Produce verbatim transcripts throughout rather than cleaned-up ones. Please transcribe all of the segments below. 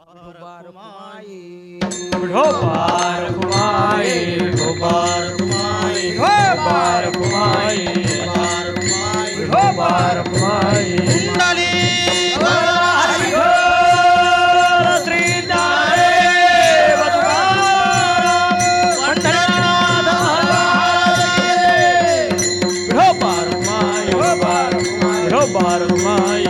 बार कुमाई ढो बार कुमाई ढो बार कुमाई ढो बार कुमाई बार कुमाई ढो बार कुमाई कुंडली श्री नारायण ढो बार कुमाई ढो बार कुमाई ढो बार कुमाई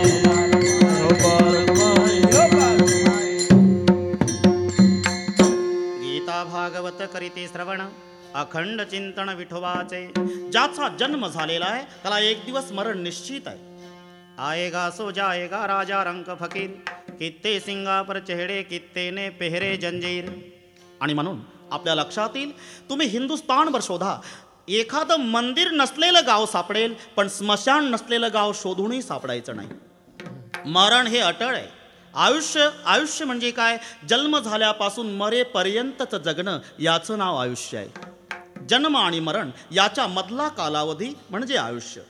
भागवत करीते श्रवण अखंड चिंतन विठोबाचे. ज्याचा जन्म झालेला आहे त्याला एक दिवस मरण निश्चित आहे. आएगा सो जाएगा राजा रंक फकीर, कित्ते सिंगा पर चेहरे कित्ते ने पेहरे जंजीर. आणि म्हणून आपल्या लक्षात येईल, तुम्ही हिंदुस्थानभर शोधा, एखादं मंदिर नसलेलं गाव सापडेल, पण स्मशान नसलेलं गाव शोधूनही सापडायचं नाही. मरण हे अटळ आहे. आयुष्य आयुष्य म्हणजे काय? जन्म झाल्यापासून मरेपर्यंतच जगणं, याचं नाव आयुष्य आहे. जन्म आणि मरण याच्या मधला कालावधी म्हणजे आयुष्य.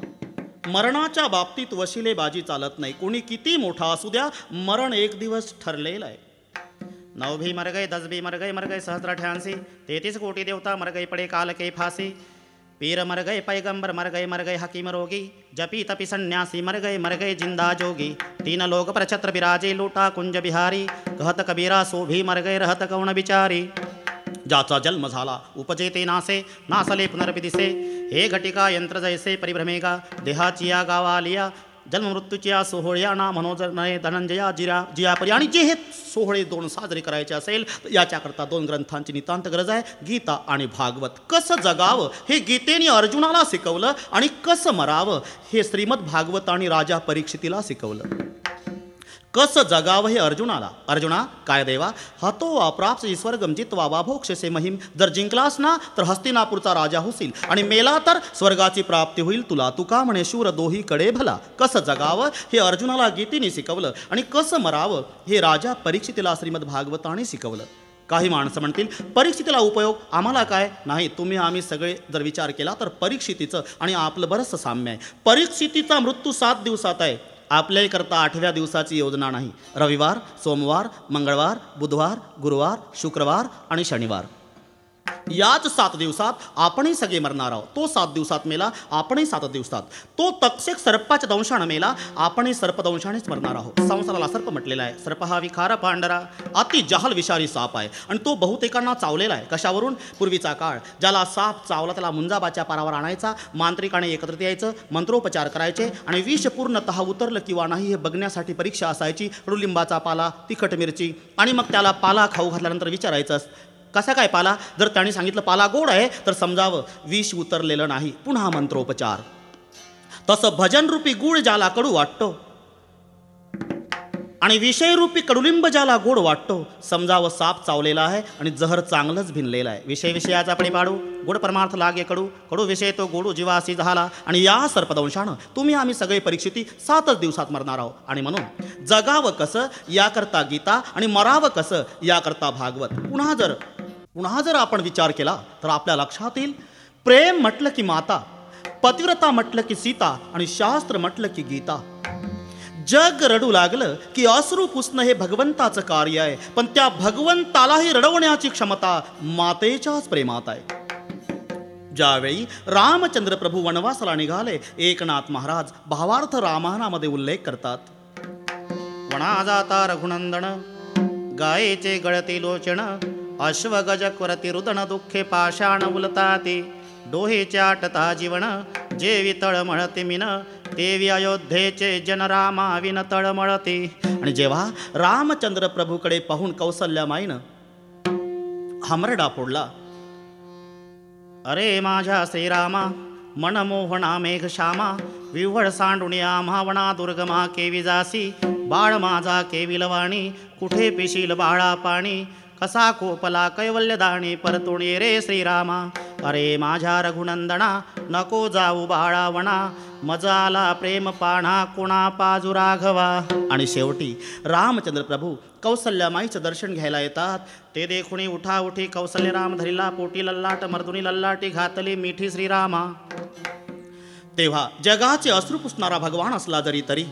मरणाच्या बाबतीत वशिलेबाजी चालत नाही. कोणी किती मोठा असू द्या, मरण एक दिवस ठरलेलं आहे. नऊ भी मर गए, दस भी मर गए, मर गए सहस्त्र अठ्यासी, तेतीस कोटी देवता मर गए पड़े काल के फांसी. पीर मर गए, पैगंबर मर गए, मर गए हकीम रोगी, जपी तपी सन्यासी मर गए, मर गए जिंदा जोगी. तीन लोग पर छत्र बिराजे, लूटा कुंज बिहारी, कहत कबीरा सो भी मर गए, रहत कौन बिचारी. ज्याचा जन्म झाला उपजे ते नासे, नासले पुनर्विदिसे. हे घटिका यंत्र जैसे परिभ्रमेगा, देहाची या गावा लिया, जन्म मृत्यूच्या सोहळ्या ना मनोजर नये धनंजया जिरा जियापरी. आणि जे हे सोहळे दोन साजरे करायचे असेल, याच्याकरता दोन ग्रंथांची नितांत गरज आहे, गीता आणि भागवत. कसं जगावं हे गीतेने अर्जुनाला शिकवलं, आणि कसं मरावं हे श्रीमद भागवत आणि राजा परीक्षितीला शिकवलं. कसं जगावं हे अर्जुनाला, अर्जुना काय देवा, हतो अप्राप्स ईश्वर गमजित्वा वाभोक्षसे महिम. जर जिंकलास ना तर हस्तिनापूरचा राजा होशील, आणि मेला तर स्वर्गाची प्राप्ती होईल तुला. तुका म्हणे शूर दोही कडे भला. कसं जगावं हे अर्जुनाला गीतेने शिकवलं, आणि कसं मरावं हे राजा परीक्षितीला श्रीमद भागवताने शिकवलं. काही माणसं म्हणतील, परीक्षितीला उपयोग आम्हाला काय? नाही, तुम्ही आम्ही सगळे जर विचार केला तर परीक्षितीचं आणि आपलं बरंचसं साम्य आहे. परीक्षितीचा मृत्यू सात दिवसात आहे, आपल्याही करता आठव्या दिवसाची योजना नाही. रविवार, सोमवार, मंगळवार, बुधवार, गुरुवार, शुक्रवार आणि शनिवार, याच सात दिवसात आपणही सगळे मरणार आहोत. तो सात दिवसात मेला, आपणही सात दिवसात. तो तक्षक सर्पाच्या दंशानं मेला, आपणही सर्पदंशानेच मरणार आहोत. संसाराला सर्प म्हटलेला आहे. सर्प हा विखार पांढरा अति जहाल विषारी साप आहे, आणि तो बहुतेकांना चावलेला आहे. कशावरून? पूर्वीचा काळ, ज्याला साप चावला त्याला मुंजाबाच्या पारावर आणायचा, मांत्रिकाने एकत्रित यायचं, मंत्रोपचार करायचे, आणि विष पूर्णतः उतरलं किंवा नाही हे बघण्यासाठी परीक्षा असायची. कडुलिंबाचा पाला, तिखट मिरची, आणि मग त्याला पाला खाऊ घातल्यानंतर विचारायचं, कसा काय पाला? जर त्यांनी सांगितलं पाला गोड आहे, तर समजावं विष उतरलेलं नाही. पुन्हा मंत्रोपचार. तसं भजनरूपी गुळ ज्याला कडू वाटतो, आणि विषयरूपी कडुलिंब ज्याला गोड वाटतो, समजावं साप चावलेला आहे आणि जहर चांगलंच भिनलेलं आहे. विषय विषयाचा पडी पाडू, गोड परमार्थ लागे कडू, कडू विषय तो गोडू जीवासी झाला. आणि या सर्पदंशानं तुम्ही आम्ही सगळे परीक्षिती सातच दिवसात मरणार आहोत. आणि म्हणून जगावं कसं याकरता गीता, आणि मरावं कसं याकरता भागवत. पुन्हा जर पुन्हा जर आपण विचार केला तर आपल्या लक्षात येईल, प्रेम म्हटलं की माता, पतिव्रता म्हटलं की सीता, आणि शास्त्र म्हटलं की गीता. जग रडू लागलं की अश्रू पुसणं हे भगवंताचं कार्य आहे, पण त्या भगवंतालाही रडवण्याची क्षमता मातेच्याच प्रेमात आहे. ज्यावेळी रामचंद्र प्रभू वनवासाला निघाले, एकनाथ महाराज भावार्थ रामायणामध्ये उल्लेख करतात. वना जाता रघुनंदन, गायेचे गळती लोचन, अश्वगज करती रुदन दुःखे पाषाण उलताती. डोहेच्या टता जीवन, जे वितळ मळते मिन, देवी अयोध्येचे जन रामा विन तळमळते. आणि जेव्हा रामचंद्र प्रभूकडे पाहून कौसल्यामाईनं हमरडा फोडला, अरे माझ्या श्रीरामा, मनमोहना मेघश्यामा, विव्हळ सांडुणी आम्हावणा दुर्गमा केवी जासी. बाळ माझा केविलवाणी, कुठे पिशील बाळा पाणी, कसा कोपला कैवल्यदाणी परतून ये रे श्रीरामा. अरे माझ्या रघुनंदना, नको जाऊ बाळावणा, मजाला प्रेम पाणा कोणा पाजू राघवा. आणि शेवटी रामचंद्र प्रभू कौसल्यामाईचं दर्शन घ्यायला येतात. ते देखुणी उठा उठी कौसल्य राम धरिला, पोटी लल्लाट मर्दुनी लल्लाटी घातली मिठी श्रीरामा. तेव्हा जगाचे अश्रू पुसणारा भगवान असला जरी तरी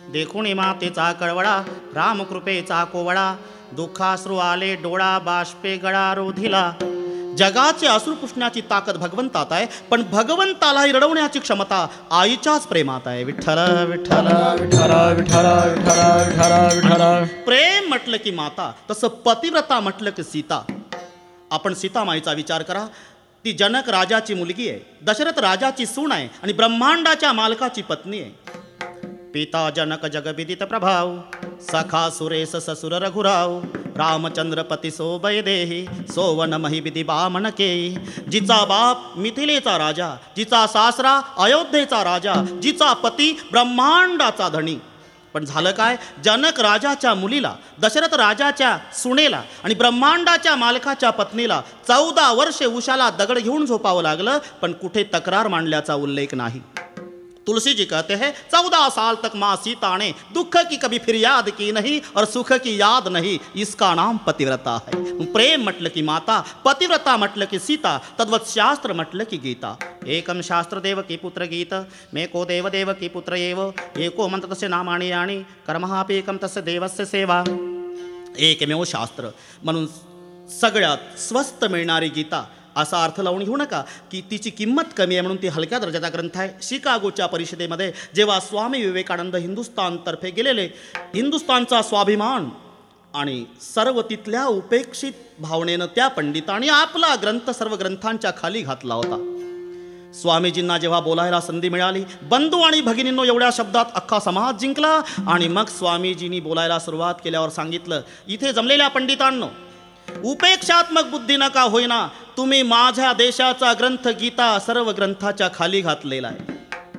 देखून मातेचा कळवळा रामकृपेचा कोवळा, दुःखाश्रू आले डोळा बाष्पे गळा रोधिला. जगाचे अश्रू पुसण्याची ताकद भगवंतात आहे, पण भगवंतालाही रडवण्याची क्षमता आईच्याच प्रेमात आहे. विठ्ठल विठ्ठल विठ्ठल विठ्ठल विठ्ठल विठ्ठल विठ्ठल. प्रेम म्हटलं की माता, तसं पतिव्रता म्हटलं की सीता. आपण सीतामाईचा विचार करा. ती जनक राजाची मुलगी आहे, दशरथ राजाची सून आहे आणि ब्रह्मांडाच्या मालकाची पत्नी आहे. पिता जनक जगविदित प्रभाव, सखा सुरेश ससुर रघुराव, रामचंद्र पती सोबय देही, सोवन मही विधी बामन केई. जिचा बाप मिथिलेचा राजा, जिचा सासरा अयोध्येचा राजा, जिचा पती ब्रह्मांडाचा धनी. पण झालं काय? जनक राजाच्या मुलीला, दशरथ राजाच्या सुनेला आणि ब्रह्मांडाच्या मालकाच्या पत्नीला चौदा वर्षे उशाला दगड घेऊन झोपावं लागलं, पण कुठे तक्रार मांडल्याचा उल्लेख नाही. तुलसी जी कहते हैं, चौदह साल तक माँ सीता ने दुख की कभी फिरियाद की नहीं और सुख की याद नहीं, इसका नाम पतिव्रता है. प्रेम म्हटलं की माता, पतिव्रता म्हटलं की सीता, तद्वत शास्त्र म्हटलं की गीता. एकम शास्त्र देव की पुत्र गीत, मेको देव देव की पुत्र एव, एको मंत्र तस्य नामानि यानी, कर्महापेकम तस्य देवस्य सेवा. एकमेव शास्त्र म्हणून सगळ्यात स्वस्त मिळणारी गीता असा अर्थ लावून घेऊ नका की तिची किंमत कमी आहे म्हणून ती हलक्या दर्जाचा ग्रंथ आहे. शिकागोच्या परिषदेमध्ये जेव्हा स्वामी विवेकानंद हिंदुस्थानतर्फे गेलेले, हिंदुस्थानचा स्वाभिमान आणि सर्व तिथल्या उपेक्षित भावनेनं त्या पंडितांनी आपला ग्रंथ सर्व ग्रंथांच्या खाली घातला होता. स्वामीजींना जेव्हा बोलायला संधी मिळाली, बंधू आणि भगिनींनो एवढ्या शब्दात अख्खा समाज जिंकला. आणि मग स्वामीजींनी बोलायला सुरुवात केल्यावर सांगितलं, इथे जमलेल्या पंडितांनो, उपेक्षात्मक बुद्धी नका होईना, तुम्ही माझ्या देशाचा ग्रंथ गीता सर्व ग्रंथाच्या खाली घातलेला आहे.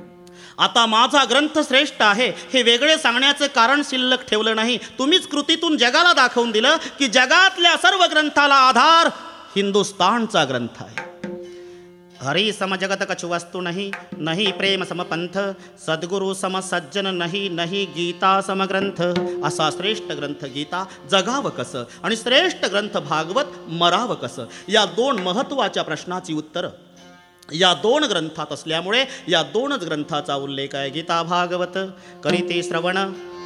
आता माझा ग्रंथ श्रेष्ठ आहे हे वेगळे सांगण्याचं कारण शिल्लक ठेवलं नाही. तुम्हीच कृतीतून जगाला दाखवून दिलं की जगातल्या सर्व ग्रंथाला आधार हिंदुस्तानचा ग्रंथ आहे. हरी सम जगत कछु वस्तु नहीं, नहीं प्रेम सम पंथ, सद्गुरु सम सज्जन नहीं, नहीं गीता सम ग्रंथ. असा श्रेष्ठ ग्रंथ गीता जगावं कसं आणि श्रेष्ठ ग्रंथ भागवत मरावं कसं, या दोन महत्त्वाच्या प्रश्नाची उत्तरं या दोन ग्रंथात असल्यामुळे या दोनच ग्रंथाचा उल्लेख आहे. गीता भागवत करीते श्रवण.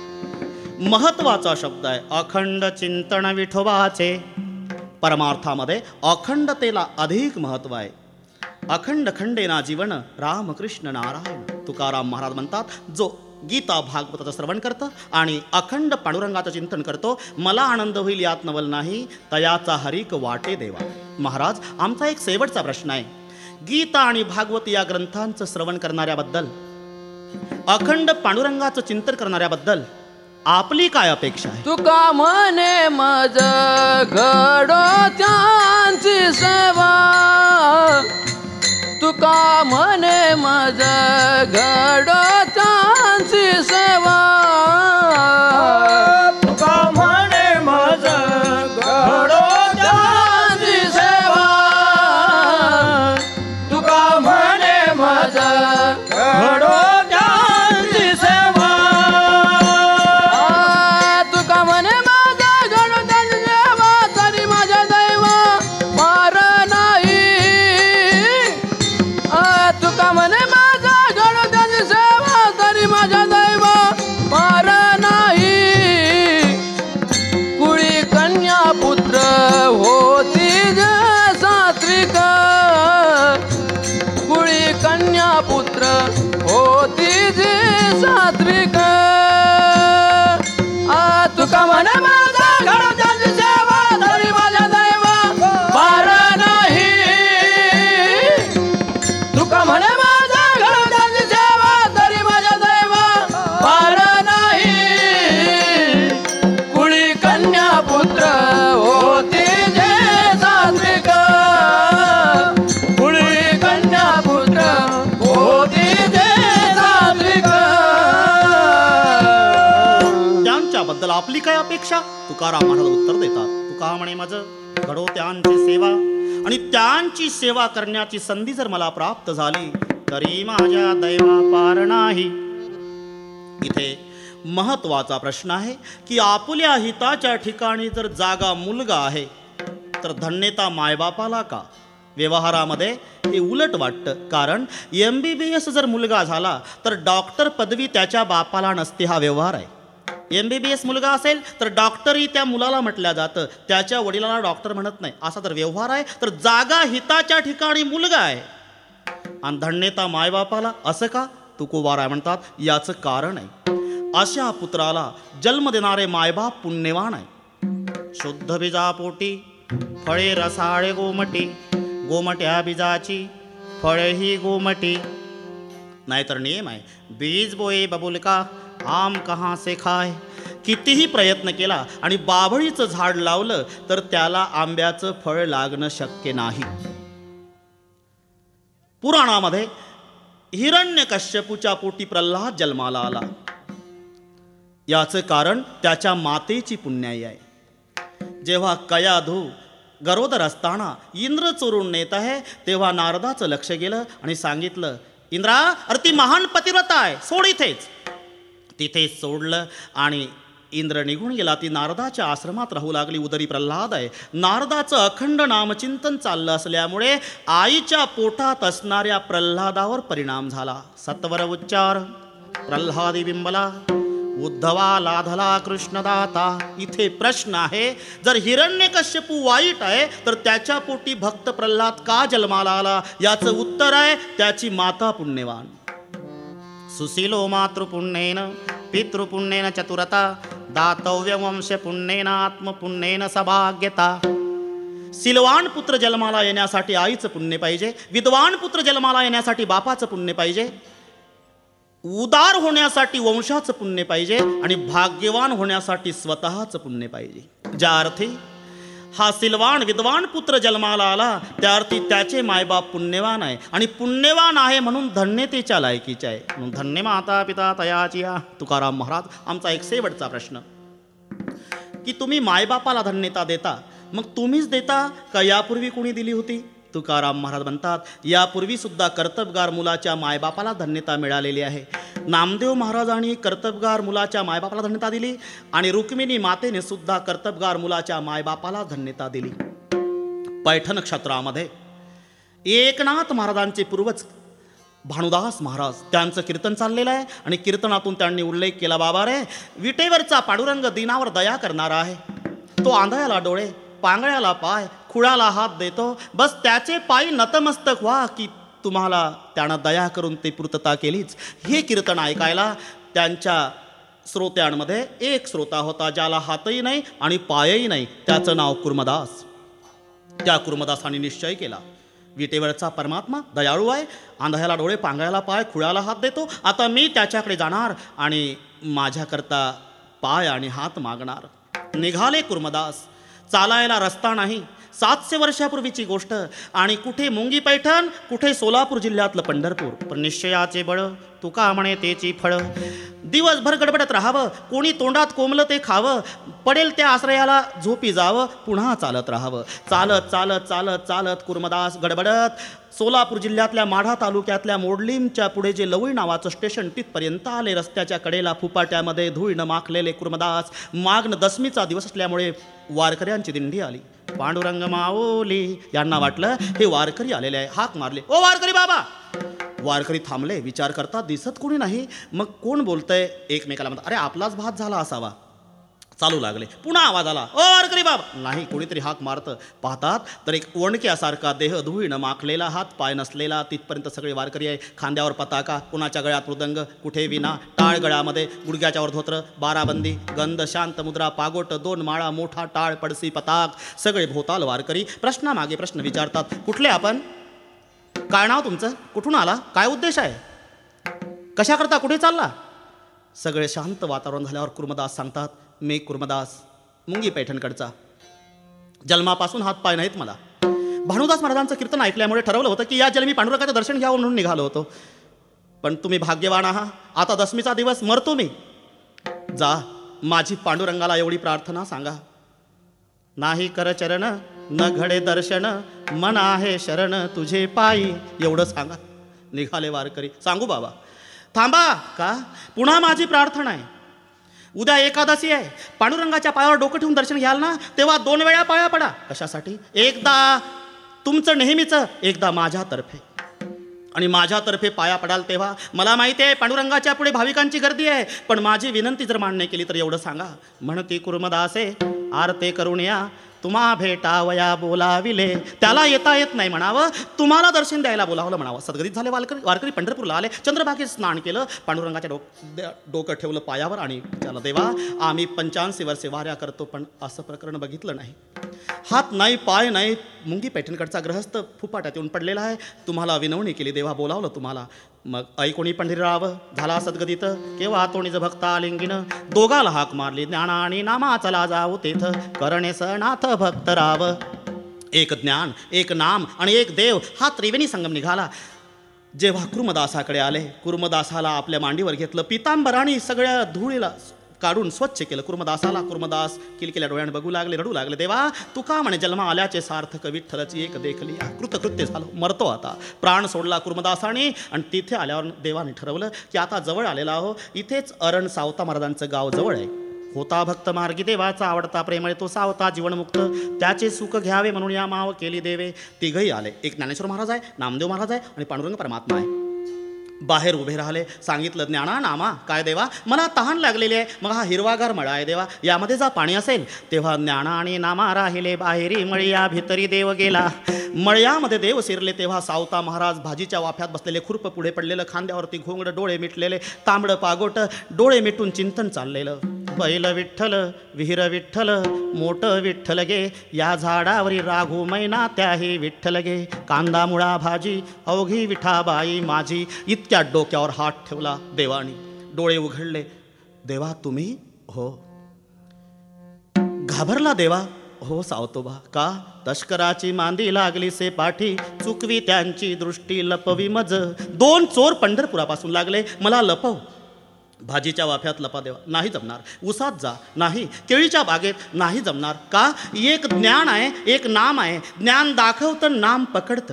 महत्त्वाचा शब्द आहे अखंड चिंतन विठोबाचे. परमार्थामध्ये अखंडतेला अधिक महत्त्व आहे. अखंड खंडेना जीवन रामकृष्ण नारायण. तुकाराम महाराज म्हणतात, जो गीता भागवताचं श्रवण करतं आणि अखंड पांडुरंगाचं चिंतन करतो, मला आनंद होईल यात नवल नाही, तयाचा हरिक वाटे देवा. महाराज, आमचा एक शेवटचा प्रश्न आहे. गीता आणि भागवत या ग्रंथांचं श्रवण करणाऱ्याबद्दल, अखंड पांडुरंगाचं चिंतन करणाऱ्याबद्दल आपली काय अपेक्षा आहे? तुका म्हणे मज घडो त्यांची सेवा, तुका म्हणे मज घडो त्यांची सेवा, तुका म्हणे मज घडो त्यांची सेवा, तुका म्हणे मज घडो त्यांची सेवा, तुका म्हणे मज घडो त्यांची सेवा, तरी माझ्या दैव मार नाही. तुका म्हणे माझा घडो त्यांची सेवा, तरी माझ्या दैव मार नाही. कुळी कन्या पुत्र होती जे सात्विक, कुळी कन्या पुत्र होती जे सात्विक. आ तुका म्हणे माझा घडो त्यांची सेवा, तरी माझ्या दैव मार नाही. तुका म्हणे माझा घडो त्यांची सेवा, तरी माझ्या दैव पार नाही. कुळी कन्या पुत्र होती जे सात्विक, कुळी कन्या पुत्र होती जे सात्विक. त्यांच्याबद्दल आपली काय अपेक्षा? तुकाराम महाराज उत्तर देतात. तुका म्हणे मज घडो त्यांची सेवा, आणि त्यांची सेवा करण्याची संधी जर मला प्राप्त झाली, तरी माझ्या दैवा पार नाही. इथे महत्वाचा प्रश्न आहे की आपल्या हिताच्या ठिकाणी जर जागा मुलगा आहे, तर धन्यता मायबापाला का? व्यवहारामध्ये हे उलट वाटतं. कारण एम बी बी एस जर मुलगा झाला तर डॉक्टर पदवी त्याच्या बापाला नसते, हा व्यवहार आहे. एम बी बी एस मुलगा असेल तर डॉक्टरही त्या मुलाला म्हटलं जातं, त्याच्या वडिलांना डॉक्टर म्हणत नाही. असा तर व्यवहार आहे. तर जागा हिताच्या ठिकाणी मुलगा आहे आणि धन्यता मायबापाला, असं का? तुकोबाराय म्हणतात याचं कारण आहे, अशा पुत्राला जन्म देणारे मायबाप पुण्यवान आहे. शुद्ध बीजापोटी फळे रसाळे गोमटी, गोमट्या बीजाची फळे ही गोमटी. नाहीतर नियम आहे, बीज बोये बबुलका आम कहाँ से खाय. कितीही प्रयत्न केला आणि बाभळीचं झाड लावलं तर त्याला आंब्याचं फळ लागणं शक्य नाही. पुराणामध्ये हिरण्यकश्यपूच्या पोटी प्रल्हाद जन्माला आला. याचं कारण त्याच्या मातेची पुण्याई आहे. जेव्हा कयाधू गरोदर असताना इंद्र चोरून नेत आहे तेव्हा नारदाचं लक्ष गेलं आणि सांगितलं, इंद्रा, अरे ती महान पतिव्रता आहे, सोड इथेच. तिथेच सोडलं आणि इंद्र निघून गेला. ती नारदाच्या आश्रमात राहू लागली. उदरी प्रल्हाद आहे. नारदाचं अखंड नामचिंतन चाललं असल्यामुळे आईच्या पोटात असणाऱ्या प्रल्हादावर परिणाम झाला. सत्वर उच्चार प्रल्हादी बिंबला, उद्धवा लाधला कृष्णदाता. इथे प्रश्न आहे, जर हिरण्यकश्यपू वाईट आहे तर त्याच्या पोटी भक्त प्रल्हाद का जन्माला आला? याचं उत्तर आहे, त्याची माता पुण्यवान. सुशीलो मातृपुण्येन पितृपुण्येन चतुरता, दातव्य वंश पुण्येन आत्मपुण्येन सभाग्यता. सिलवान पुत्र जन्माला येण्यासाठी आईचं पुण्य पाहिजे, विद्वान पुत्र जन्माला येण्यासाठी बापाचं पुण्य पाहिजे, उदार होण्यासाठी वंशाचं पुण्य पाहिजे आणि भाग्यवान होण्यासाठी स्वतःचं पुण्य पाहिजे. ज्या अर्थी हा सिलवान विद्वान पुत्र जन्माला आला त्या अर्थी त्याचे मायबाप पुण्यवान आहे आणि पुण्यवान आहे म्हणून धन्यतेच्या लायकीचे आहे. म्हणून धन्य माता पिता तयाची. तुकाराम महाराज, आमचा एक शेवटचा प्रश्न की तुम्ही मायबापाला धन्यता देता, मग तुम्हीच देता का यापूर्वी कोणी दिली होती? तुकाराम महाराज म्हणतात, यापूर्वी सुद्धा कर्तबगार मुलाच्या मायबापाला धन्यता मिळालेली आहे. नामदेव महाराजांनी कर्तबगार मुलाच्या मायबापाला धन्यता दिली आणि रुक्मिणी मातेने सुद्धा कर्तबगार मुलाच्या मायबापाला धन्यता दिली. पैठण क्षेत्रामध्ये एकनाथ महाराजांचे पूर्वज भानुदास महाराज, त्यांचं कीर्तन चाललेलं आहे आणि कीर्तनातून त्यांनी उल्लेख केला, बाबा रे, विटेवरचा पांडुरंग दिनावर दया करणारा आहे. तो आंधळ्याला डोळे, पांगळ्याला पाय, खुळाला हात देतो. बस त्याचे पायी नतमस्तक व्हा की तुम्हाला त्यानं दया करून ते पूर्तता केलीच. हे कीर्तन ऐकायला त्यांच्या श्रोत्यांमध्ये एक श्रोता होता ज्याला हातही नाही आणि पायही नाही. त्याचं नाव कुर्मदास. त्या कुर्मदासाने निश्चय केला, विटेवरचा परमात्मा दयाळू आहे, आंधळ्याला डोळे, पांगळ्याला पाय, खुळ्याला हात देतो. आता मी त्याच्याकडे जाणार आणि माझ्याकरता पाय आणि हात मागणार. निघाले कुर्मदास. चालायला रस्ता नाही. सातशे वर्षापूर्वीची गोष्ट आणि कुठे मुंगी पैठण, कुठे सोलापूर जिल्ह्यातलं पंढरपूर. पण निश्चयाचे बळ तुका म्हणे तेची फळं. दिवसभर गडबडत राहावं, कोणी तोंडात कोंबलं ते खावं, पडेल त्या आश्रयाला झोपी जावं, पुन्हा चालत राहावं. चालत चालत चालत चालत कुर्मदास गडबडत सोलापूर जिल्ह्यातल्या माढा तालुक्यातल्या मोडलीमच्या पुढे जे लवळी नावाचं स्टेशन तिथपर्यंत आले. रस्त्याच्या कडेला फुपाट्यामध्ये धुळीनं माखलेले कुर्मदास. मागणं दशमीचा दिवस असल्यामुळे वारकऱ्यांची दिंडी आली. पांडुरंग माऊली यांना वाटलं हे वारकरी आलेले आहे. हाक मारले, ओ वारकरी बाबा. वारकरी थांबले, विचार करतात, दिसत कोणी नाही. मग कोण बोलतंय? एकमेकाला म्हणतात, अरे आपलाच भात झाला असावा. चालू लागले. पुन्हा आवाज आला, ओ वारकरी बाबा. नाही, कोणीतरी हाक मारतं. पाहतात तर एक वणक्यासारखा देह, धुळीनं माखलेला, हात पाय नसलेला, तिथपर्यंत सगळे वारकरी आहे. खांद्यावर पताका, कुणाच्या गळ्यात मृदंग, कुठे विना, टाळ गळ्यामध्ये, गुडघ्याच्यावर धोत्र, बाराबंदी, गंध, शांत मुद्रा, पागोट, दोन माळा, मोठा टाळ, पडसी, पताक, सगळे भोवताल वारकरी. प्रश्नामागे प्रश्न विचारतात. कुठले आपण? काय नाव तुमचं? कुठून आला? काय उद्देश आहे? कशाकरता? कुठे चालला? सगळे शांत वातावरण झाल्यावर कुर्मदास सांगतात, मी कुर्मदास, मुंगी पैठणकडचा. जन्मापासून हात पाय नाहीत मला. भानुदास महाराजांचं कीर्तन ऐकल्यामुळे ठरवलं होतं की या जन्मी पांडुरंगाचं दर्शन घ्यावं म्हणून निघालो होतो. पण तुम्ही भाग्यवान आहात, आता दशमीचा दिवस, मरतो मी. जा, माझी पांडुरंगाला एवढी प्रार्थना सांगा, नाही कर चरण न घडे दर्शन, मन आहे शरण तुझे पायी, एवढं सांगा. निघाले वारकरी. सांगू बाबा? थांबा. का? पुन्हा माझी प्रार्थना आहे. उद्या एकादशी आहे. पांडुरंगाच्या पायावर डोकं ठेवून दर्शन घ्याल ना, तेव्हा दोन वेळा पाया पडा. कशासाठी? एकदा तुमचं नेहमीच एकदा माझ्यातर्फे आणि माझ्यातर्फे पाया पडाल तेव्हा मला माहिती आहे पांडुरंगाच्या पुढे भाविकांची गर्दी आहे, पण माझी विनंती जर मान्य केली तर एवढं सांगा, म्हणती कुर्मदासे आरते करून या तुम्हा भेटावया बोलाविले. त्याला येता येत नाही म्हणावं, तुम्हाला दर्शन द्यायला बोलावलं म्हणावं. सद्गतीत झाले वारकरी वारकरी पंढरपूरला आले, चंद्रभागेत स्नान केलं, पांडुरंगाच्या डोक डोकं ठेवलं पायावर आणि त्याला देवा आम्ही पंचाऐंशी वर्षे वाऱ्या करतो पण असं प्रकरण बघितलं नाही. हात नाही पाय नाही, मुंगी पैठणकडचा ग्रहस्थ फुपाट्यात येऊन पडलेला आहे, तुम्हाला विनवणी केली देवा बोलावलं तुम्हाला. मग ऐकोणी पंढरीराव झाला सद्गतीत केव्हा तोणीज भक्ता लिंगीन दोघाला हाक मारली ज्ञाना आणि नामा चला जाऊ तेथ करणेस नाथ भक्त राव. एक ज्ञान एक नाम आणि एक देव हा त्रिवेणी संगम निघाला. जेव्हा कुर्मदासाकडे आले, कुर्मदासाला आपल्या मांडीवर घेतलं, पितांबराने सगळ्या धुळीला काढून स्वच्छ केलं कुर्मदासाला. कुर्मदास किलकिल्या डोळ्याने बघू लागले, रडू लागले, देवा तुका म्हणे जन्म आल्याचे सार्थक विठ्ठलाची एक देखली. कृतकृत्य झालं, मरतो आता. प्राण सोडला कुर्मदासाने आणि तिथे आल्यावर देवाने ठरवलं की आता जवळ आलेला आहो, इथेच अरण सावता महाराजांचं गाव जवळ आहे. होता भक्त मार्गी देवाचा आवडता प्रेमळे तो सावता जीवनमुक्त, त्याचे सुख घ्यावे म्हणून या माव केली देवे. तिघही आले, एक ज्ञानेश्वर महाराज आहे, नामदेव महाराज आहे आणि पांडुरंग परमात्मा आहे. बाहेर उभे राहिले, सांगितलं ज्ञाना नामा काय देवा मला तहान लागलेली आहे, मग हा हिरवागार मळा आहे देवा, यामध्ये जा पाणी असेल. तेव्हा ज्ञाना आणि नामा राहिले बाहेरी मळ्या भितरी देव गेला. मळ्यामध्ये देव शिरले तेव्हा सावता महाराज भाजीच्या वाफ्यात बसलेले, खुरप पुढे पडलेलं, खांद्यावरती घोंगड, डोळे मिटलेले, तांबडं पागोट, डोळे मिटून चिंतन चाललेलं. बैल विठ्ठल विहीर विठ्ठल मोठ विठ्ठल गे, या झाडावरी राघू मैना त्याही विठ्ठल गे, कांदा मुळा भाजी अवघी विठाबाई माझी. इतक्या डोक्यावर हात ठेवला देवानी, डोळे उघडले, देवा तुम्ही हो. घाबरला देवा, हो सावतोबा. का? तस्कराची मांदी लागली से पाठी, चुकवी त्यांची दृष्टी लपवी मज. दोन चोर पंढरपुरापासून लागले, मला लपव. भाजीच्या वाफ्यात लपा देवा, नाही जमणार. उसात जा, नाही. केळीच्या बागेत, नाही जमणार. का? एक ज्ञान आहे, एक नाम आहे, ज्ञान दाखवतं नाम पकडतं.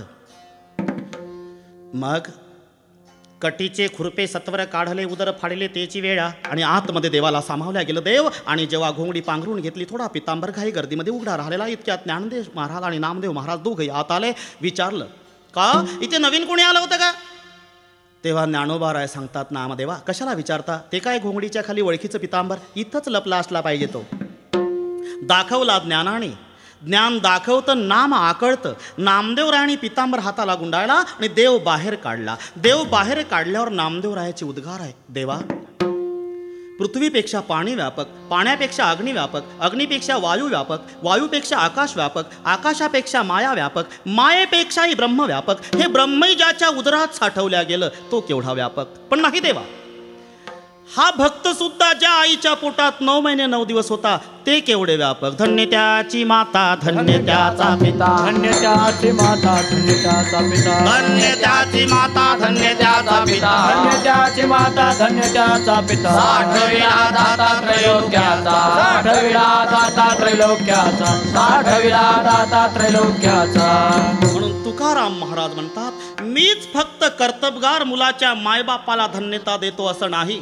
मग कटीचे खुरपे सत्वर काढले, उदर फाडले तेची वेळा आणि आतमध्ये देवाला सामावल्या गेलं देव. आणि जेव्हा घोंगडी पांघरून घेतली, थोडा पितांबर घाई गर्दीमध्ये उघडा राहिलेला, इतक्यात ज्ञानदेव महाराज आणि नामदेव महाराज दोघंही आत आले. विचारलं का इथे नवीन कोणी आलं होतं का? तेव्हा ज्ञानोबा राय सांगतात, नामदेवा कशाला विचारता, ते काय घोंगडीच्या खाली ओळखीचं पितांबर इथंच लपला असला पाहिजे. तो दाखवला ज्ञानाने, ज्ञान दाखवतं नाम आकळतं. नामदेवरायाने पितांबर हाताला गुंडाळला आणि देव बाहेर काढला. देव बाहेर काढल्यावर नामदेवरायाचे उद्गार आहे, देवा पृथ्वीपेक्षा पाणी व्यापक, पाण्यापेक्षा अग्नी व्यापक, अग्नीपेक्षा वायू व्यापक, वायूपेक्षा आकाश व्यापक, आकाशापेक्षा माया व्यापक, मायेपेक्षाही ब्रह्म व्यापक. हे ब्रह्मही ज्याच्या उदरात साठवल्या गेलं तो केवढा व्यापक. पण नाही देवा, हा भक्त सुद्धा ज्या आईच्या पोटात नऊ महिने नऊ दिवस होता ते केवढे व्यापक. धन्य त्याची माता, धन्य त्याचा पिता, धन्य त्याची माता, धन्य त्याचा पिता, धन्य त्याची माता, धन्य त्याचा पिता, धन्य त्याची माता, धन्य त्याचा पिता. साठविला दाता त्रैलोक्याचा, साठविला दाता त्रैलोक्याचा, साठविला दाता त्रैलोक्याचा. म्हणून तुकाराम महाराज म्हणतात, मीच फक्त कर्तबगार मुलाच्या मायबापाला धन्यता देतो असं नाही.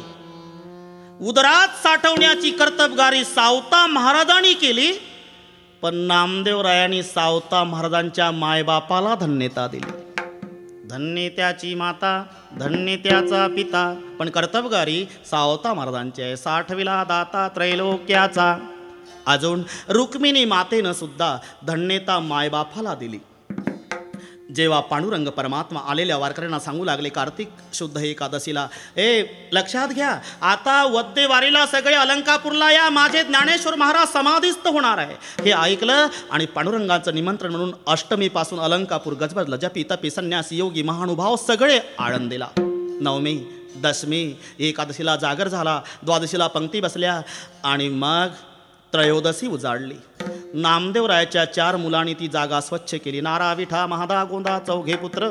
उदरात साठवण्याची कर्तबगारी सावता महाराजांनी केली, पण नामदेवरायांनी सावता महाराजांच्या मायबापाला धन्यता दिली. धन्य त्याची माता, धन्य त्याचा पिता, पण कर्तबगारी सावता महाराजांची आहे. साठविला दाता त्रैलोक्याचा. अजून रुक्मिणी मातेनं सुद्धा धन्यता मायबापाला दिली. जेव्हा पांडुरंग परमात्मा आलेल्या वारकऱ्यांना सांगू लागले, कार्तिक शुद्ध एकादशीला ए लक्षात घ्या, आता वद्दे वारीला सगळे अलंकापूरला या, माझे ज्ञानेश्वर महाराज समाधीस्थ होणार आहे. हे ऐकलं आणि पांडुरंगाचं निमंत्रण म्हणून अष्टमीपासून अलंकापूर गजबजलं. जपी तपी संन्यासी योगी महानुभाव सगळे आळंदीला. नवमी दशमी एकादशीला जागर झाला, द्वादशीला पंक्ती बसल्या आणि मग त्रयोदशी उजाडली. नामदेवरायाच्या चार मुलांनी ती जागा स्वच्छ केली. नारा विठा महादा गोंदा चौघे पुत्र.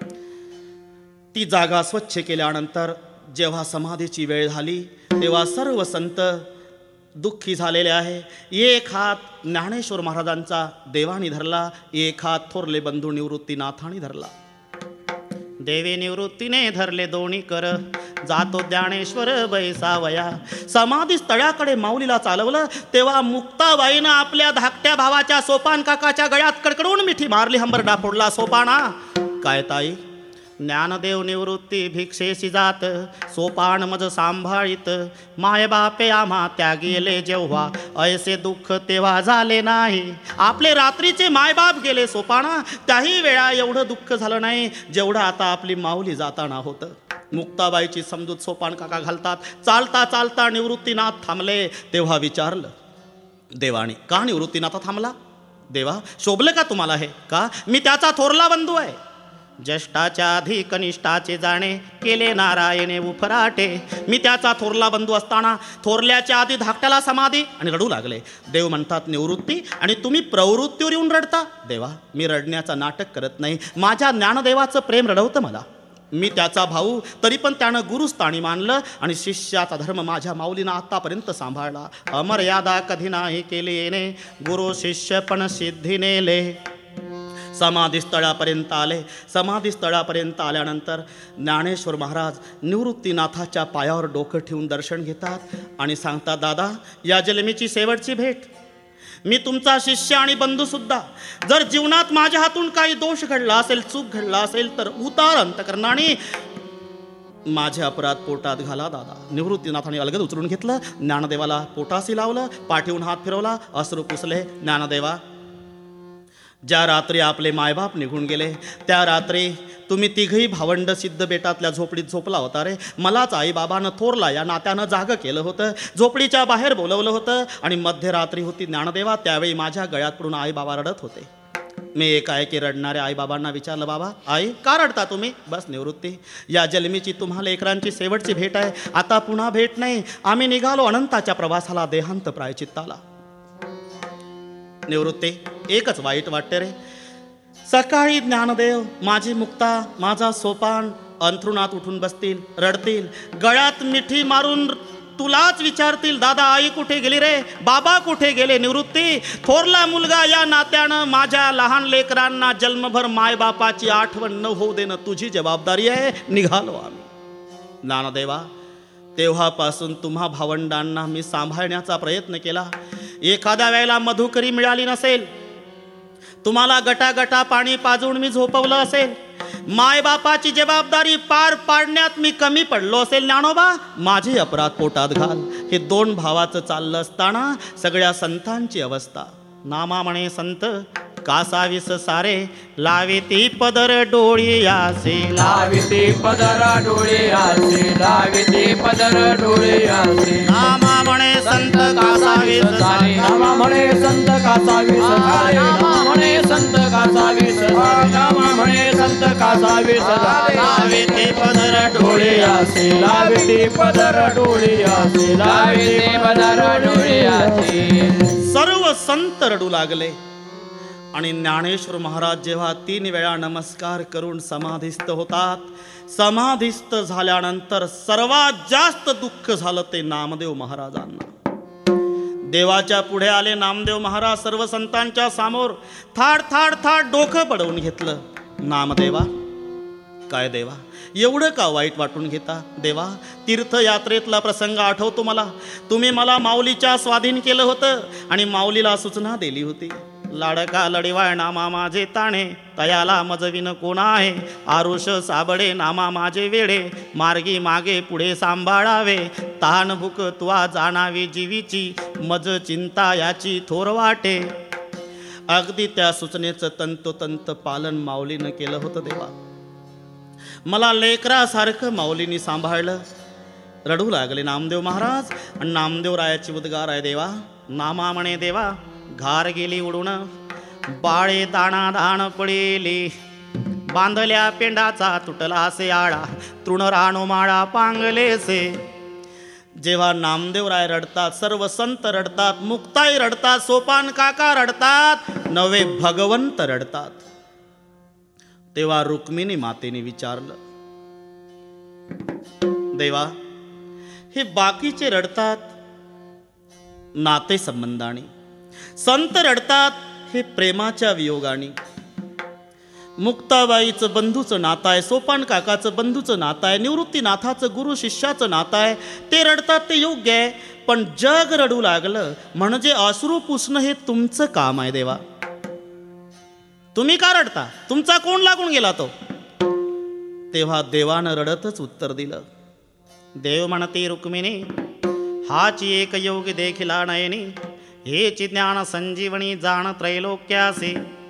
ती जागा स्वच्छ केल्यानंतर जेव्हा समाधीची वेळ झाली तेव्हा सर्व संत दुःखी झालेले आहे. एक हात ज्ञानेश्वर महाराजांचा देवानी धरला, एक हात थोरले बंधू निवृत्तीनाथांनी धरला. देवी निवृत्तीने धरले दोन्ही कर, जातो ज्ञानेश्वर बैसावया. समाधी स्थळाकडे माऊलीला चालवलं तेव्हा मुक्ताबाईनं आपल्या धाकट्या भावाच्या सोपान काकाच्या गळ्यात कडकडून मिठी मारली. हंबरडा फोडला सोपाना. काय ताई, ज्ञानदेव निवृत्ती भिक्षेशी जात, सोपान मज सांभाळीत. माय बापे आम्हा त्या गेले जेव्हा, ऐसे दुःख तेव्हा झाले नाही. आपले रात्रीचे मायबाप गेले सोपाना, त्याही वेळा एवढं दुःख झालं नाही जेवढं आता आपली माऊली जाताना होतं. मुक्ताबाईची समजूत सोपान काका घालतात. चालता चालता निवृत्तीनाथ थांबले तेव्हा विचारलं, देवाने का निवृत्तीनाथ थांबला? देवा, शोभलं का तुम्हाला हे? का? मी त्याचा थोरला बंधू आहे. ज्येष्ठाच्या आधी कनिष्ठाचे जाणे, केले नारायणे उफराटे. मी त्याचा थोरला बंधू असताना थोरल्याच्या आधी धाकट्याला समाधी आणि रडू लागले. देव म्हणतात निवृत्ती आणि तुम्ही प्रवृत्तीवर येऊन रडता. देवा, मी रडण्याचं नाटक करत नाही. माझ्या ज्ञानदेवाचं प्रेम रडवतं मला. मी त्याचा भाऊ, तरी पण त्यानं गुरुस्थानी मानलं आणि शिष्याचा धर्म माझ्या माऊलीनं आतापर्यंत सांभाळला. अमर्यादा कधी नाही केली येणे, गुरु शिष्य पण सिद्धी नेले. समाधी स्थळापर्यंत आले. समाधी स्थळापर्यंत आल्यानंतर ज्ञानेश्वर महाराज निवृत्तीनाथाच्या पायावर डोकं ठेवून दर्शन घेतात आणि सांगतात, दादा, या जन्मीची शेवटची भेट. मी तुमचा शिष्य आणि बंधूसुद्धा. जर जीवनात माझ्या हातून काही दोष घडला असेल, चूक घडला असेल तर उतार अंतकरणाने माझे अपराध पोटात घाला दादा. निवृत्तीनाथाने अलगद उचलून घेतलं. ज्ञानदेवाला पोटाशी लावलं, पाठीहून हात फिरवला, अश्रू पुसले. ज्ञानदेवा, ज्या रात्री आपले मायबाप निघून गेले त्या रात्री तुम्ही तिघही भावंड सिद्ध बेटातल्या झोपडीत झोपला होता रे. मलाच आईबाबानं थोरला या नात्यानं जागं केलं होतं. झोपडीच्या बाहेर बोलवलं होतं आणि मध्यरात्री होती ज्ञानदेवा. त्यावेळी माझ्या गळ्यात पडून आईबाबा रडत होते. मी एकाएकी रडणाऱ्या आईबाबांना विचारलं, बाबा, आई का रडता तुम्ही? बस निवृत्ती, या जन्मीची तुम्हा लेकरांची शेवटची भेट आहे. आता पुन्हा भेट नाही. आम्ही निघालो अनंताच्या प्रवासाला, देहांत प्रायचित्ताला. निवृत्ती, एकच वाईट वाटते रे. सकाळी ज्ञानदेव, माझी मुक्ता, माझा सोपान अंथरुणात उठून बसतील, रडतील, गळ्यात मिठी मारून तुलाच विचारतील, दादा आई कुठे गेली रे, बाबा कुठे गेले? निवृत्ती, थोरला मुलगा या नात्यानं माझ्या लहान लेकरांना जन्मभर मायबापाची आठवण न होऊ देणं तुझी जबाबदारी आहे. निघालो आम्ही. ज्ञानदेवा, तेव्हापासून तुम्हा भावंडांना मी सांभाळण्याचा प्रयत्न केला. एखाद्या वेळेला मधुकरी मिळाली नसेल, तुम्हाला गटागटा पाणी पाजून मी झोपवलं असेल, मायबापाची जबाबदारी पार पाडण्यात मी कमी पडलो असेल, ज्ञानोबा, माझे अपराध पोटात घाल. हे दोन भावाचं चाललं असताना सगळ्या संतांची अवस्था. नामा म्हणे संत कासावीस सारे, लाविती पदर डोळी आसे, लाविती पदर डोळी आसे, लाविती पदर डोळी आसे. नामा म्हणे संत कासावीस सारे, नामा म्हणे संत कासावीस सारे, नामा म्हणे संत कासावीस सारे, नामा म्हणे संत कासावीस सारे. लाविती पदर डोळी आसे, लाविती पदर डोळी आसे, लाविती पदर डोळी आसे. सर्व संत रडू लागले आणि ज्ञानेश्वर महाराज जेव्हा तीन वेळा नमस्कार करून समाधिस्थ होतात, समाधिस्थ झाल्यानंतर सर्वात जास्त दुःख झालं ते नामदेव महाराजांना. देवाच्या पुढे आले नामदेव महाराज. सर्व संतांच्या समोर थाड थाड थाड डोकं पडवून घेतलं. नामदेवा, काय देवा, एवढं का वाईट वाटून घेता? देवा, तीर्थयात्रेतला प्रसंग आठवतो मला. तुम्ही मला माऊलीच्या स्वाधीन केलं होतं आणि माऊलीला सूचना दिली होती, लाडका लढिवाळ नामा माझे ताणे, तयाला मजविन कोण आहे, आरुष साबडे नामा माझे वेडे, मार्गी मागे पुढे सांभाळावे, तान भूक तुवा जाणावी जीवीची, मज चिंता याची थोर वाटे. अगदी त्या सूचनेचं तंतोतंत पालन माऊलीनं केलं होतं. देवा, मला लेकरासारखं माऊलीनी सांभाळलं. रडू लागले नामदेव महाराज आणि नामदेवरायाची उद्गार आहे, देवा, नामा म्हणे देवा, घार गेली उडून, बाळे दाणा दाण पडेली, बांधल्या पेंडाचा तुटला असे आळा, तृण राणो माळा पांगलेसे. जेव्हा नामदेवराय रडतात, सर्व संत रडतात, मुक्ताई रडतात, सोपान काका रडतात, नवे भगवंत रडतात, तेव्हा रुक्मिणी मातेने विचारलं, देवा, हे बाकीचे रडतात नाते संबंधाने, संत रडतात हे प्रेमाच्या वियोगाने, मुक्ताबाईचं बंधूचं नातं आहे, सोपान काकाचं बंधूचं नातं आहे, निवृत्तीनाथाचं गुरु शिष्याचं नातं आहे. ते रडतात ते योग्य आहे, पण जग रडू लागलं म्हणजे अश्रू पुसणं हे तुमचं काम आहे देवा. तुम्ही का रडता? तुमचा कोण लागून गेला तो? तेव्हा देवानं रडतच उत्तर दिलं. देव म्हणते रुक्मिणी, हाची एक योगी देखिला नयनी, हेची ज्ञान संजीवनी जाण त्रैलोक्यासी.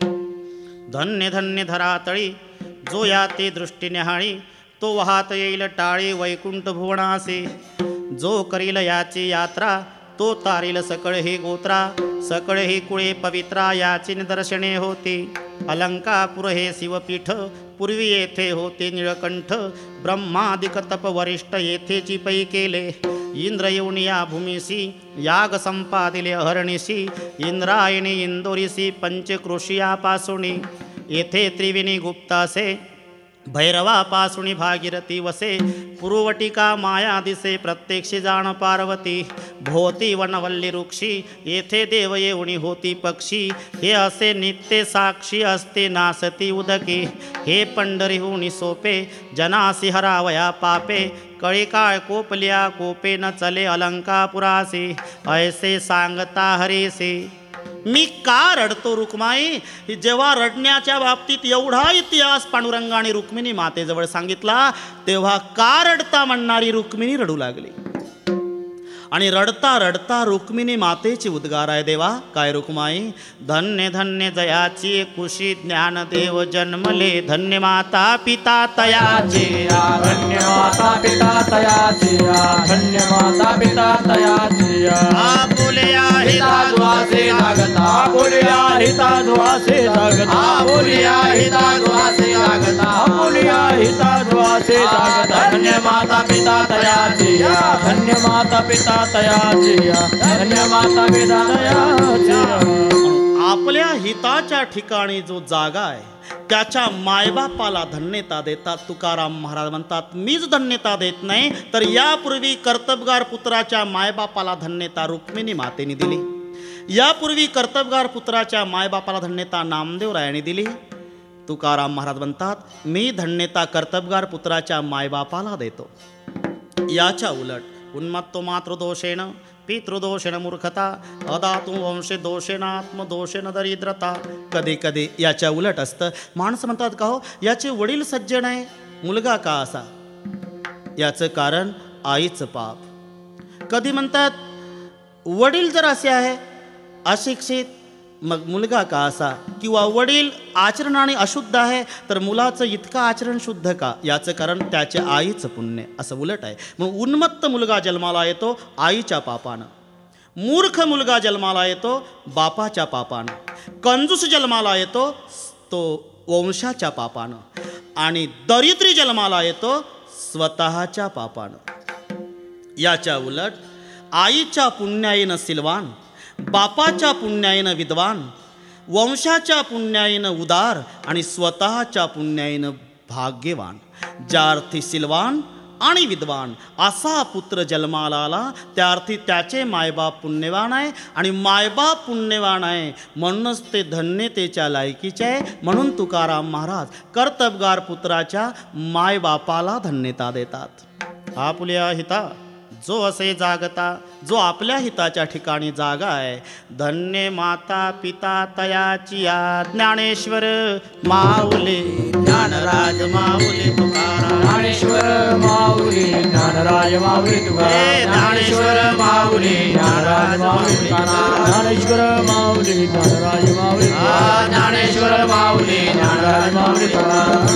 धन्य धन्य धरातळी जो या ते दृष्टी न्याहाळी, तो वाहत येईल टाळी वैकुंठ भुवनासी. जो करील याची यात्रा तो तारील सकळ ही गोत्रा, सकळ ही कुळे पवित्रा याची निदर्शने होती. अलंकापुर हे शिवपीठ पूर्वी येथे होते निळकंठ, ब्रह्मादिक तप वरिष्ठ येथेची पै केले. इंद्र येऊन या भूमीसी याग संपादिले अहर्निशी, इंद्रायणी इंदोरीसी पंचक्रोशियापासुनी. येथे त्रिवेणी गुप्तासे भैरवापासुनी भागीरथी वसे. पूर्वटिका माया दिसे प्रत्यक्षी जाण पार्वती. भोवती वनवल्ली वृक्षी येथे देव येऊनी होती पक्षी. हे असे नित्य साक्षी असते नासती उदकी. हे पंढरीहुनी सोपे जनासी हरावया पापे. कळी काळ कोपल्या कोपे न चले अलंकापुरासी. ऐसे सांगता हरीसी. मी का रडतो रुक्माई? जेव्हा रडण्याच्या बाबतीत एवढा इतिहास पांडुरंगाने रुक्मिणी मातेजवळ सांगितला, तेव्हा का रडता म्हणणारी रुक्मिणी रडू लागली. आणि रडता रडता रुक्मिणी मातेची उद्गार आहे देवा. काय रुक्माई? धन्य धन्य जयाची कुशी ज्ञानदेव जन्मले. धन्य माता पिता तयाचे, धन्य माता पिता तयाचे, धन्य माता पिता तयाचे. आपुल्या हिता दुआसे जागता, आपुल्या हिता दुआसे जागता, आपुल्या हिता दुआसे जागता, आपुल्या हिता दुआसे जागता. धन्य माता पिता तयाचे, धन्य माता पिता तयाचे, धन्य माता पिता तयाचे. आपल्या हिताच्या ठिकाणी जो जागा आहे त्याच्या मायबापाला धन्यता देतात. तुकाराम महाराज म्हणतात, मीच धन्यता देत नाही तर यापूर्वी कर्तबगार पुत्राच्या मायबापाला धन्यता रुक्मिणी मातेने दिली. यापूर्वी कर्तबगार पुत्राच्या मायबापाला धन्यता नामदेव रायाने दिली. तुकाराम महाराज म्हणतात, मी धन्यता कर्तबगार पुत्राच्या मायबापाला देतो. याच्या उलट उन्मत्तो मातृदोषेण पितृदोषेण मूर्खता, अदातू वंशे दोषेण आत्मदोषेण दरिद्रता. कधी कधी याच्या उलट असतं. माणसं म्हणतात, का हो याचे वडील सज्जन आहे, मुलगा का असा? याचं कारण आईचं पाप. कधी म्हणतात वडील जर असे आहे अशिक्षित, मग मुलगा का असा? किंवा वडील आचरणाने अशुद्ध आहे तर मुलाचं इतकं आचरण शुद्ध का? याचं कारण त्याच्या आईचं पुण्य. असं उलट आहे. मग उन्मत्त मुलगा जन्माला येतो आईच्या पापानं, मूर्ख मुलगा जन्माला येतो बापाच्या पापानं, कंजूस जन्माला येतो तो वंशाच्या पापानं, आणि दरिद्री जन्माला येतो स्वतःच्या पापानं. याच्या उलट आईच्या पुण्याईनं सिलवान, बापाच्या पुण्याईनं विद्वान, वंशाच्या पुण्याईनं उदार आणि स्वतःच्या पुण्याईनं भाग्यवान. ज्या अर्थी सिलवान आणि विद्वान असा पुत्र जन्माला आला त्या अर्थी त्याचे मायबाप पुण्यवान आहे, आणि मायबाप पुण्यवान आहे म्हणूनच ते धन्यतेच्या लायकीचे आहे. म्हणून तुकाराम महाराज कर्तबगार पुत्राच्या मायबापाला धन्यता देतात. आपुल्या हिता जो असे जागता, जो आपल्या हिताच्या ठिकाणी जागा आहे. धन्य माता पिता तयाची ज्ञानेश्वर माऊली ज्ञानराज माऊली तुकाराम. ज्ञानेश्वर माऊली ज्ञानराज माऊली तुकाराम. ज्ञानेश्वर माऊली ज्ञानराज माऊली तुकाराम. ज्ञानेश्वर माऊली ज्ञानराज माऊली तुकाराम. ज्ञानेश्वर माऊली ज्ञानराज माऊली तुकाराम.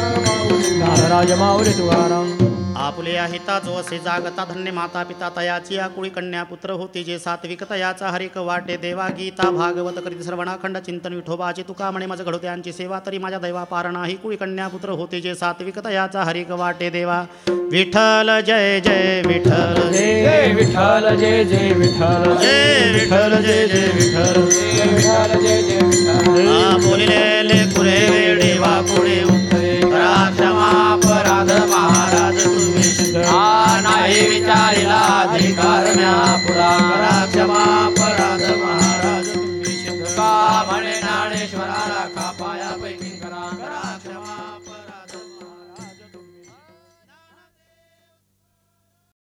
ज्ञानराज माऊली तुकाराम. आपुल्या हिता जो असे जागता. धन्य माता पिता तयाची कुळी कन्या पुत्र होती. जे सात्विक तयाचा हरिक वाटे देवा. गीता भागवत करीत सर्वणाखंड चिंतन विठोबाचे. तुका म्हणे माझं घडू त्यांची सेवा, तरी माझ्या दैवा पार नाही. कुळी कन्या पुत्र होते. जे सात्विक तयाचा हरिक वाटे देवा. विठ्ठल जय जय विठ्ठल जय विठ्ठल जय जय विठ्ठल जय विठ्ठल जय जय विठ्ठल. जय विठ्ठल जय जय विठ्ठल. बोलिले कुरे